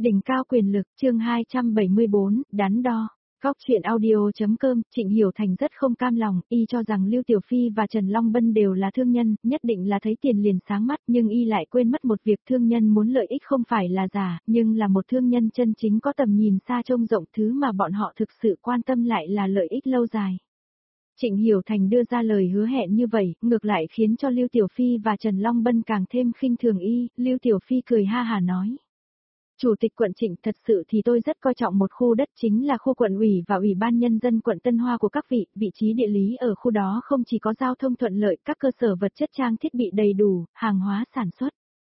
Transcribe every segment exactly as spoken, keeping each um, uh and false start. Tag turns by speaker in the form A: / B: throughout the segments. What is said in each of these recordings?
A: Đỉnh cao quyền lực, chương hai trăm bảy mươi bốn, đắn đo. Góc chuyện audio.com, Trịnh Hiểu Thành rất không cam lòng, y cho rằng Lưu Tiểu Phi và Trần Long Bân đều là thương nhân, nhất định là thấy tiền liền sáng mắt, nhưng y lại quên mất một việc, thương nhân muốn lợi ích không phải là giả, nhưng là một thương nhân chân chính có tầm nhìn xa trông rộng, thứ mà bọn họ thực sự quan tâm lại là lợi ích lâu dài. Trịnh Hiểu Thành đưa ra lời hứa hẹn như vậy, ngược lại khiến cho Lưu Tiểu Phi và Trần Long Bân càng thêm khinh thường y. Lưu Tiểu Phi cười ha hà nói: Chủ tịch quận Trịnh, thật sự thì tôi rất coi trọng một khu đất, chính là khu quận ủy và ủy ban nhân dân quận Tân Hoa của các vị, vị trí địa lý ở khu đó không chỉ có giao thông thuận lợi, các cơ sở vật chất trang thiết bị đầy đủ, hàng hóa sản xuất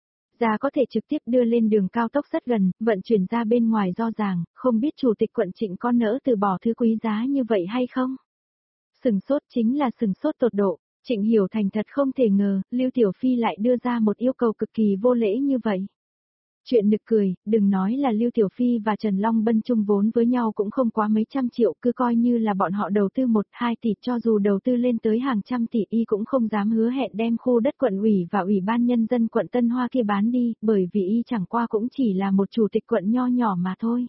A: ra có thể trực tiếp đưa lên đường cao tốc rất gần, vận chuyển ra bên ngoài do ràng, không biết chủ tịch quận Trịnh có nỡ từ bỏ thứ quý giá như vậy hay không? Sừng sốt, chính là sừng sốt tột độ. Trịnh Hiểu Thành thật không thể ngờ, Lưu Tiểu Phi lại đưa ra một yêu cầu cực kỳ vô lễ như vậy. Chuyện nực cười, đừng nói là Lưu Tiểu Phi và Trần Long Bân chung vốn với nhau cũng không quá mấy trăm triệu, cứ coi như là bọn họ đầu tư một, hai tỷ, cho dù đầu tư lên tới hàng trăm tỷ y cũng không dám hứa hẹn đem khu đất quận ủy và ủy ban nhân dân quận Tân Hoa kia bán đi, bởi vì y chẳng qua cũng chỉ là một chủ tịch quận nho nhỏ mà thôi.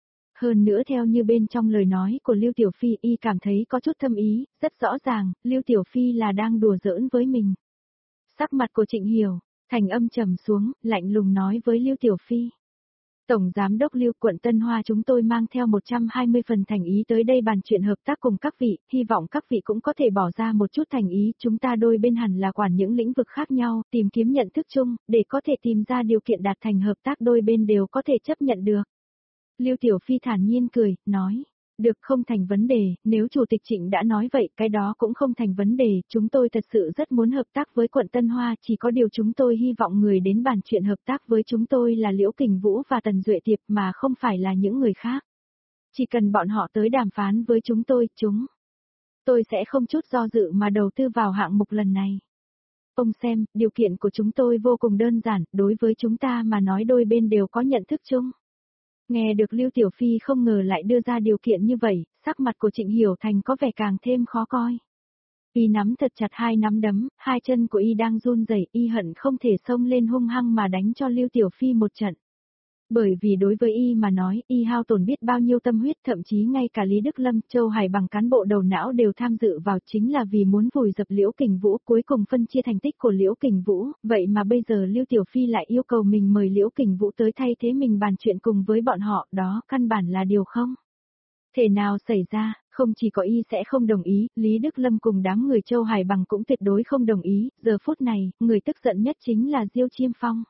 A: Hơn nữa theo như bên trong lời nói của Lưu Tiểu Phi, y cảm thấy có chút thâm ý, rất rõ ràng, Lưu Tiểu Phi là đang đùa giỡn với mình. Sắc mặt của Trịnh Hiểu Thành âm trầm xuống, lạnh lùng nói với Lưu Tiểu Phi: Tổng Giám đốc Lưu, quận Tân Hoa chúng tôi mang theo một trăm hai mươi phần thành ý tới đây bàn chuyện hợp tác cùng các vị, hy vọng các vị cũng có thể bỏ ra một chút thành ý, chúng ta đôi bên hẳn là quản những lĩnh vực khác nhau, tìm kiếm nhận thức chung, để có thể tìm ra điều kiện đạt thành hợp tác đôi bên đều có thể chấp nhận được. Lưu Tiểu Phi thản nhiên cười, nói: Được, không thành vấn đề, nếu Chủ tịch Trịnh đã nói vậy, cái đó cũng không thành vấn đề, chúng tôi thật sự rất muốn hợp tác với quận Tân Hoa, chỉ có điều chúng tôi hy vọng người đến bàn chuyện hợp tác với chúng tôi là Liễu Kình Vũ và Tần Duệ Tiệp mà không phải là những người khác. Chỉ cần bọn họ tới đàm phán với chúng tôi, chúng tôi sẽ không chút do dự mà đầu tư vào hạng mục lần này. Ông xem, điều kiện của chúng tôi vô cùng đơn giản, đối với chúng ta mà nói đôi bên đều có nhận thức chung. Nghe được Lưu Tiểu Phi không ngờ lại đưa ra điều kiện như vậy, sắc mặt của Trịnh Hiểu Thành có vẻ càng thêm khó coi. Y nắm thật chặt hai nắm đấm, hai chân của y đang run rẩy, y hận không thể xông lên hung hăng mà đánh cho Lưu Tiểu Phi một trận. Bởi vì đối với y mà nói, y hao tổn biết bao nhiêu tâm huyết, thậm chí ngay cả Lý Đức Lâm, Châu Hải bằng cán bộ đầu não đều tham dự vào, chính là vì muốn vùi dập Liễu Kình Vũ, cuối cùng phân chia thành tích của Liễu Kình Vũ, vậy mà bây giờ Lưu Tiểu Phi lại yêu cầu mình mời Liễu Kình Vũ tới thay thế mình bàn chuyện cùng với bọn họ, đó căn bản là điều không thể nào xảy ra. Không chỉ có y sẽ không đồng ý, Lý Đức Lâm cùng đám người Châu Hải bằng cũng tuyệt đối không đồng ý, giờ phút này, người tức giận nhất chính là Diêu Chiêm Phong.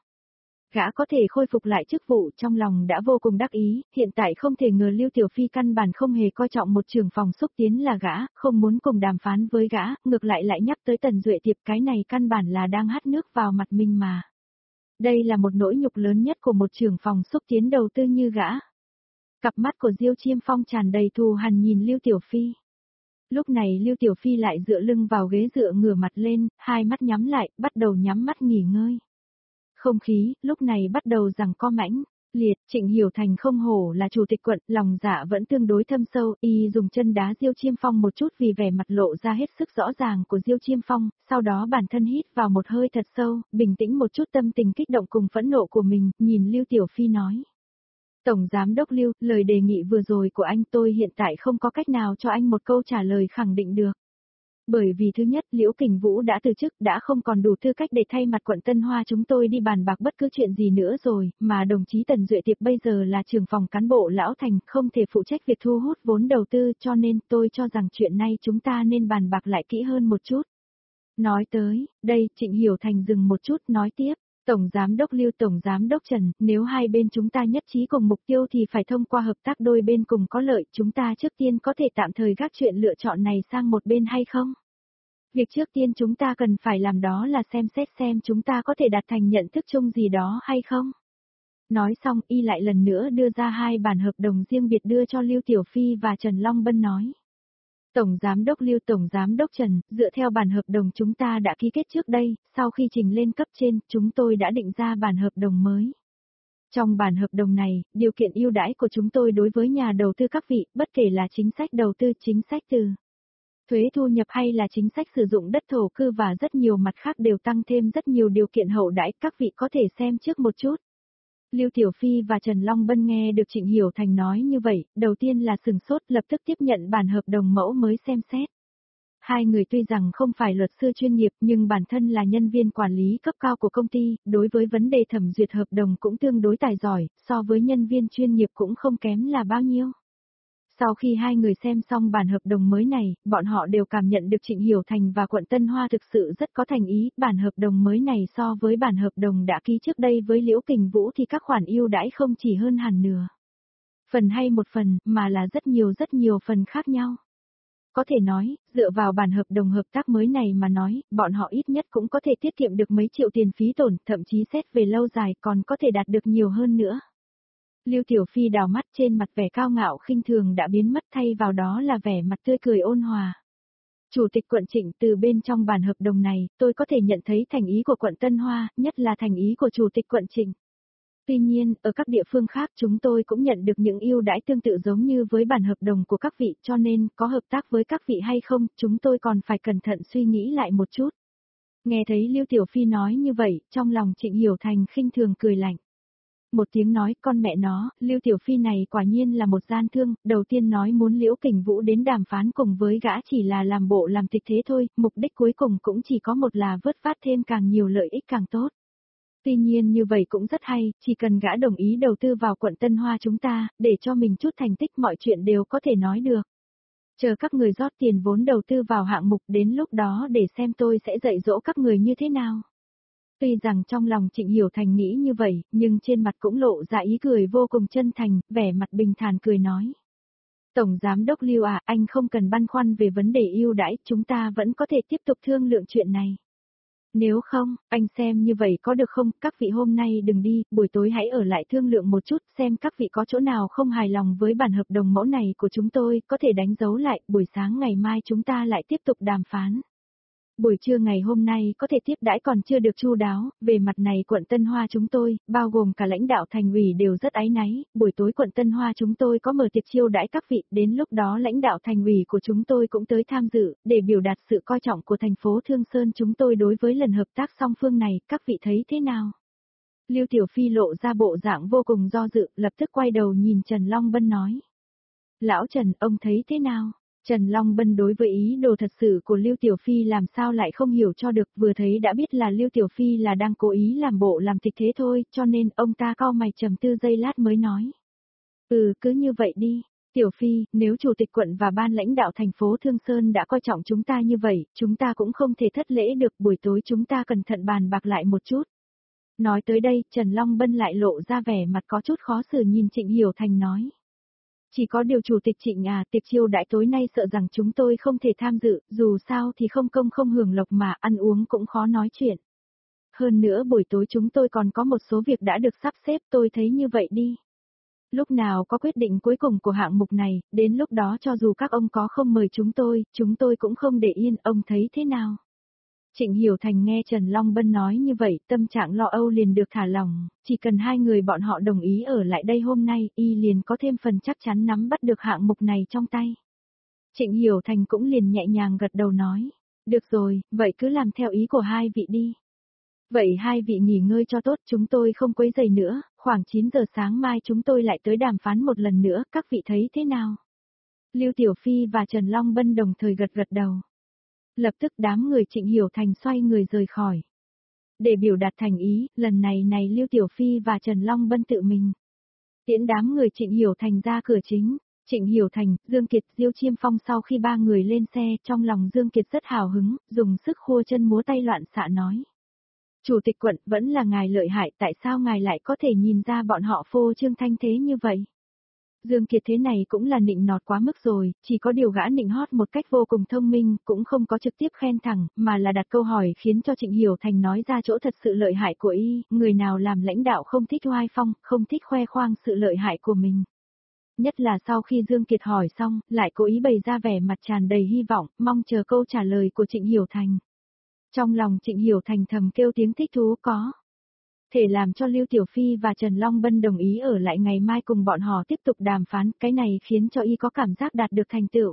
A: Gã có thể khôi phục lại chức vụ trong lòng đã vô cùng đắc ý, hiện tại không thể ngờ Lưu Tiểu Phi căn bản không hề coi trọng một trưởng phòng xúc tiến là gã, không muốn cùng đàm phán với gã, ngược lại lại nhắc tới Tần Duệ Tiệp, cái này căn bản là đang hắt nước vào mặt mình mà. Đây là một nỗi nhục lớn nhất của một trưởng phòng xúc tiến đầu tư như gã. Cặp mắt của Diêu Chiêm Phong tràn đầy thù hằn nhìn Lưu Tiểu Phi. Lúc này Lưu Tiểu Phi lại dựa lưng vào ghế dựa ngửa mặt lên, hai mắt nhắm lại, bắt đầu nhắm mắt nghỉ ngơi. Không khí, lúc này bắt đầu giằng co mãnh liệt. Trịnh Hiểu Thành không hổ là chủ tịch quận, lòng dạ vẫn tương đối thâm sâu, y dùng chân đá Diêu Chiêm Phong một chút vì vẻ mặt lộ ra hết sức rõ ràng của Diêu Chiêm Phong, sau đó bản thân hít vào một hơi thật sâu, bình tĩnh một chút tâm tình kích động cùng phẫn nộ của mình, nhìn Lưu Tiểu Phi nói: Tổng Giám đốc Lưu, lời đề nghị vừa rồi của anh tôi hiện tại không có cách nào cho anh một câu trả lời khẳng định được. Bởi vì thứ nhất, Liễu Kình Vũ đã từ chức, đã không còn đủ tư cách để thay mặt quận Tân Hoa chúng tôi đi bàn bạc bất cứ chuyện gì nữa rồi, mà đồng chí Tần Duệ Tiệp bây giờ là trưởng phòng cán bộ lão thành, không thể phụ trách việc thu hút vốn đầu tư, cho nên tôi cho rằng chuyện này chúng ta nên bàn bạc lại kỹ hơn một chút. Nói tới, đây, Trịnh Hiểu Thành dừng một chút, nói tiếp: Tổng Giám đốc Lưu, Tổng Giám đốc Trần, nếu hai bên chúng ta nhất trí cùng mục tiêu thì phải thông qua hợp tác đôi bên cùng có lợi, chúng ta trước tiên có thể tạm thời gác chuyện lựa chọn này sang một bên hay không? Việc trước tiên chúng ta cần phải làm đó là xem xét xem chúng ta có thể đạt thành nhận thức chung gì đó hay không? Nói xong y lại lần nữa đưa ra hai bản hợp đồng riêng biệt đưa cho Lưu Tiểu Phi và Trần Long Bân nói: Tổng Giám đốc Lưu, Tổng Giám đốc Trần, dựa theo bản hợp đồng chúng ta đã ký kết trước đây, sau khi trình lên cấp trên, chúng tôi đã định ra bản hợp đồng mới. Trong bản hợp đồng này, điều kiện ưu đãi của chúng tôi đối với nhà đầu tư các vị, bất kể là chính sách đầu tư, chính sách từ thuế thu nhập hay là chính sách sử dụng đất thổ cư và rất nhiều mặt khác đều tăng thêm rất nhiều điều kiện hậu đãi, các vị có thể xem trước một chút. Lưu Tiểu Phi và Trần Long Bân nghe được Trịnh Hiểu Thành nói như vậy, đầu tiên là sừng sốt lập tức tiếp nhận bản hợp đồng mẫu mới xem xét. Hai người tuy rằng không phải luật sư chuyên nghiệp nhưng bản thân là nhân viên quản lý cấp cao của công ty, đối với vấn đề thẩm duyệt hợp đồng cũng tương đối tài giỏi, so với nhân viên chuyên nghiệp cũng không kém là bao nhiêu. Sau khi hai người xem xong bản hợp đồng mới này, bọn họ đều cảm nhận được Trịnh Hiểu Thành và quận Tân Hoa thực sự rất có thành ý, bản hợp đồng mới này so với bản hợp đồng đã ký trước đây với Liễu Kình Vũ thì các khoản ưu đãi không chỉ hơn hẳn nửa phần hay một phần, mà là rất nhiều rất nhiều phần khác nhau. Có thể nói, dựa vào bản hợp đồng hợp tác mới này mà nói, bọn họ ít nhất cũng có thể tiết kiệm được mấy triệu tiền phí tổn, thậm chí xét về lâu dài còn có thể đạt được nhiều hơn nữa. Lưu Tiểu Phi đào mắt, trên mặt vẻ cao ngạo khinh thường đã biến mất, thay vào đó là vẻ mặt tươi cười ôn hòa. Chủ tịch quận Trịnh, từ bên trong bản hợp đồng này, tôi có thể nhận thấy thành ý của quận Tân Hoa, nhất là thành ý của chủ tịch quận Trịnh. Tuy nhiên, ở các địa phương khác chúng tôi cũng nhận được những ưu đãi tương tự giống như với bản hợp đồng của các vị, cho nên có hợp tác với các vị hay không, chúng tôi còn phải cẩn thận suy nghĩ lại một chút. Nghe thấy Lưu Tiểu Phi nói như vậy, trong lòng Trịnh Hiểu Thành khinh thường cười lạnh. Một tiếng nói, con mẹ nó, Lưu Tiểu Phi này quả nhiên là một gian thương, đầu tiên nói muốn Liễu Kình Vũ đến đàm phán cùng với gã chỉ là làm bộ làm tịch thế thôi, mục đích cuối cùng cũng chỉ có một là vớt vát thêm càng nhiều lợi ích càng tốt. Tuy nhiên như vậy cũng rất hay, chỉ cần gã đồng ý đầu tư vào quận Tân Hoa chúng ta, để cho mình chút thành tích mọi chuyện đều có thể nói được. Chờ các người rót tiền vốn đầu tư vào hạng mục, đến lúc đó để xem tôi sẽ dạy dỗ các người như thế nào. Tuy rằng trong lòng Trịnh Hiểu Thành nghĩ như vậy, nhưng trên mặt cũng lộ ra ý cười vô cùng chân thành, vẻ mặt bình thản cười nói. Tổng Giám đốc Lưu à, anh không cần băn khoăn về vấn đề ưu đãi, chúng ta vẫn có thể tiếp tục thương lượng chuyện này. Nếu không, anh xem như vậy có được không, các vị hôm nay đừng đi, buổi tối hãy ở lại thương lượng một chút, xem các vị có chỗ nào không hài lòng với bản hợp đồng mẫu này của chúng tôi, có thể đánh dấu lại, buổi sáng ngày mai chúng ta lại tiếp tục đàm phán. Buổi trưa ngày hôm nay có thể tiếp đãi còn chưa được chu đáo, về mặt này quận Tân Hoa chúng tôi, bao gồm cả lãnh đạo thành ủy đều rất áy náy, buổi tối quận Tân Hoa chúng tôi có mở tiệc chiêu đãi các vị, đến lúc đó lãnh đạo thành ủy của chúng tôi cũng tới tham dự, để biểu đạt sự coi trọng của thành phố Thương Sơn chúng tôi đối với lần hợp tác song phương này, các vị thấy thế nào? Lưu Tiểu Phi lộ ra bộ dạng vô cùng do dự, lập tức quay đầu nhìn Trần Long Bân nói. Lão Trần, ông thấy thế nào? Trần Long Bân đối với ý đồ thật sự của Lưu Tiểu Phi làm sao lại không hiểu cho được, vừa thấy đã biết là Lưu Tiểu Phi là đang cố ý làm bộ làm tịch thế thôi, cho nên ông ta cau mày trầm tư giây lát mới nói. Ừ, cứ như vậy đi. Tiểu Phi, nếu Chủ tịch quận và ban lãnh đạo thành phố Thương Sơn đã coi trọng chúng ta như vậy, chúng ta cũng không thể thất lễ được, buổi tối chúng ta cẩn thận bàn bạc lại một chút. Nói tới đây, Trần Long Bân lại lộ ra vẻ mặt có chút khó xử nhìn Trịnh Hiểu Thành nói. Chỉ có điều Chủ tịch Trịnh à, tiệc chiêu đãi tối nay sợ rằng chúng tôi không thể tham dự, dù sao thì không công không hưởng lộc mà ăn uống cũng khó nói chuyện. Hơn nữa buổi tối chúng tôi còn có một số việc đã được sắp xếp, tôi thấy như vậy đi. Lúc nào có quyết định cuối cùng của hạng mục này, đến lúc đó cho dù các ông có không mời chúng tôi, chúng tôi cũng không để yên, ông thấy thế nào? Trịnh Hiểu Thành nghe Trần Long Bân nói như vậy, tâm trạng lo âu liền được thả lỏng, chỉ cần hai người bọn họ đồng ý ở lại đây hôm nay, y liền có thêm phần chắc chắn nắm bắt được hạng mục này trong tay. Trịnh Hiểu Thành cũng liền nhẹ nhàng gật đầu nói, được rồi, vậy cứ làm theo ý của hai vị đi. Vậy hai vị nghỉ ngơi cho tốt, chúng tôi không quấy rầy nữa, khoảng chín giờ sáng mai chúng tôi lại tới đàm phán một lần nữa, các vị thấy thế nào? Lưu Tiểu Phi và Trần Long Bân đồng thời gật gật đầu. Lập tức đám người Trịnh Hiểu Thành xoay người rời khỏi. Để biểu đạt thành ý, lần này này Lưu Tiểu Phi và Trần Long Bân tự mình tiễn đám người Trịnh Hiểu Thành ra cửa chính. Trịnh Hiểu Thành, Dương Kiệt, Diêu Chiêm Phong sau khi ba người lên xe, trong lòng Dương Kiệt rất hào hứng, dùng sức khua chân múa tay loạn xạ nói. Chủ tịch quận, vẫn là ngài lợi hại, tại sao ngài lại có thể nhìn ra bọn họ phô trương thanh thế như vậy? Dương Kiệt thế này cũng là nịnh nọt quá mức rồi, chỉ có điều gã nịnh hót một cách vô cùng thông minh, cũng không có trực tiếp khen thẳng, mà là đặt câu hỏi khiến cho Trịnh Hiểu Thành nói ra chỗ thật sự lợi hại của y, người nào làm lãnh đạo không thích oai phong, không thích khoe khoang sự lợi hại của mình. Nhất là sau khi Dương Kiệt hỏi xong, lại cố ý bày ra vẻ mặt tràn đầy hy vọng, mong chờ câu trả lời của Trịnh Hiểu Thành. Trong lòng Trịnh Hiểu Thành thầm kêu tiếng thích thú có. Thể làm cho Lưu Tiểu Phi và Trần Long Bân đồng ý ở lại ngày mai cùng bọn họ tiếp tục đàm phán, cái này khiến cho y có cảm giác đạt được thành tựu.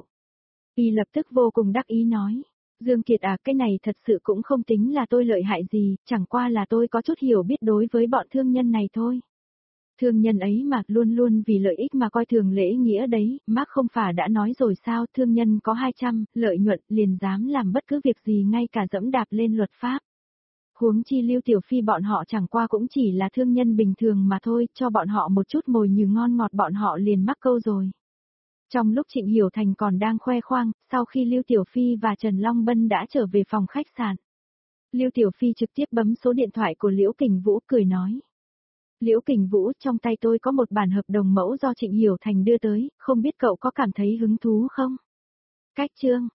A: Y lập tức vô cùng đắc ý nói, Dương Kiệt à, cái này thật sự cũng không tính là tôi lợi hại gì, chẳng qua là tôi có chút hiểu biết đối với bọn thương nhân này thôi. Thương nhân ấy mà luôn luôn vì lợi ích mà coi thường lễ nghĩa đấy, Mark không phải đã nói rồi sao, thương nhân có hai trăm, lợi nhuận liền dám làm bất cứ việc gì ngay cả dẫm đạp lên luật pháp. Huống chi Lưu Tiểu Phi bọn họ chẳng qua cũng chỉ là thương nhân bình thường mà thôi, cho bọn họ một chút mồi nhử ngon ngọt bọn họ liền mắc câu rồi. Trong lúc Trịnh Hiểu Thành còn đang khoe khoang, sau khi Lưu Tiểu Phi và Trần Long Bân đã trở về phòng khách sạn. Lưu Tiểu Phi trực tiếp bấm số điện thoại của Liễu Kình Vũ cười nói. Liễu Kình Vũ, trong tay tôi có một bản hợp đồng mẫu do Trịnh Hiểu Thành đưa tới, không biết cậu có cảm thấy hứng thú không? Cách chương